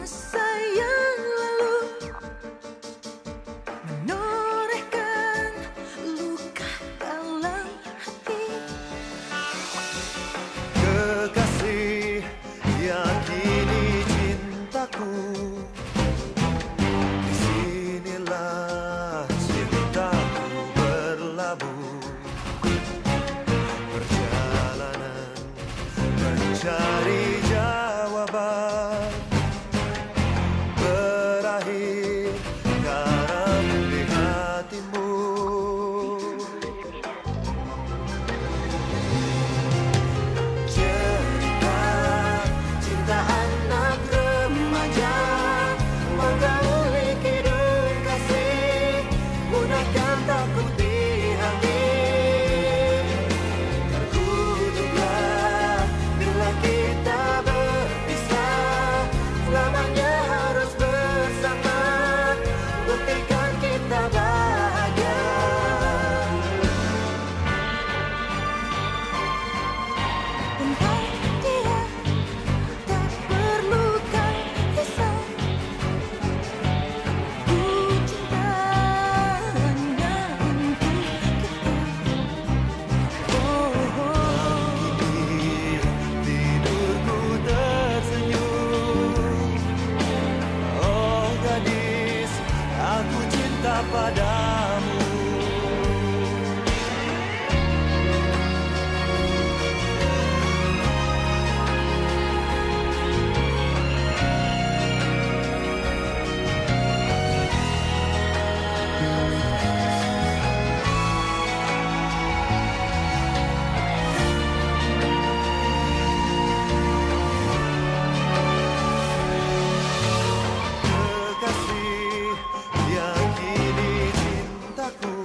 masa yang lalu menorehkan luka dalam hati. Kekasih, yakini cintaku. Disinilah cintaku berlabuh. Perjalanan mencari jawaban berakhir karam di hatimu. Cerita cinta anak remaja menggauli hidup kasih, gunakan takut di hati. Terkutuklah bila kita berpisah, selamanya harus bersama, buktikan kita bahagia. Tentang dia tak perlukan kisah, ku cinta hanya untuk kita. Kini tidurku tersenyum. Oh gadis, aku cinta padamu. Kekasih, yakini cintaku.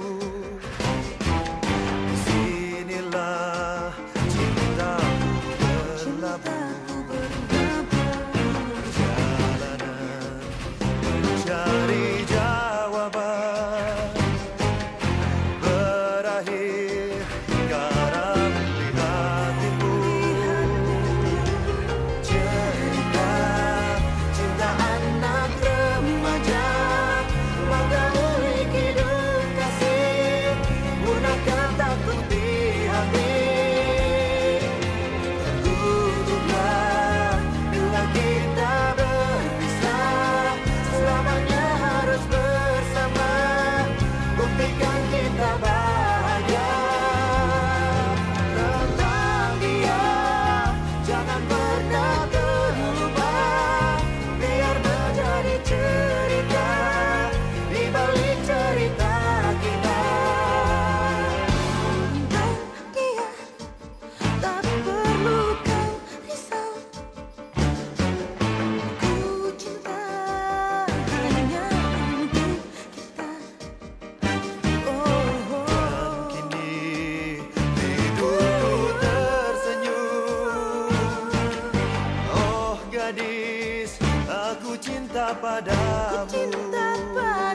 Disinilah cintaku berlabuh. Perjalanan mencari jawaban berakhir karam di hatimu. Cerita cinta anak remaja menggauli hidup kasih, gunakan takut di hati. Terkutuklah bila kita berpisah, selamanya harus bersama, buktikan kita bahagia. Tentang dia jangan pernah terlupa, biar menjadi cerita di balik cerita kita. Tentang dia tak perlukan risau, ku cinta hanya untuk kita. Kini tidurku tersenyum. Oh gadis, aku cinta padamu. Cinta padamu.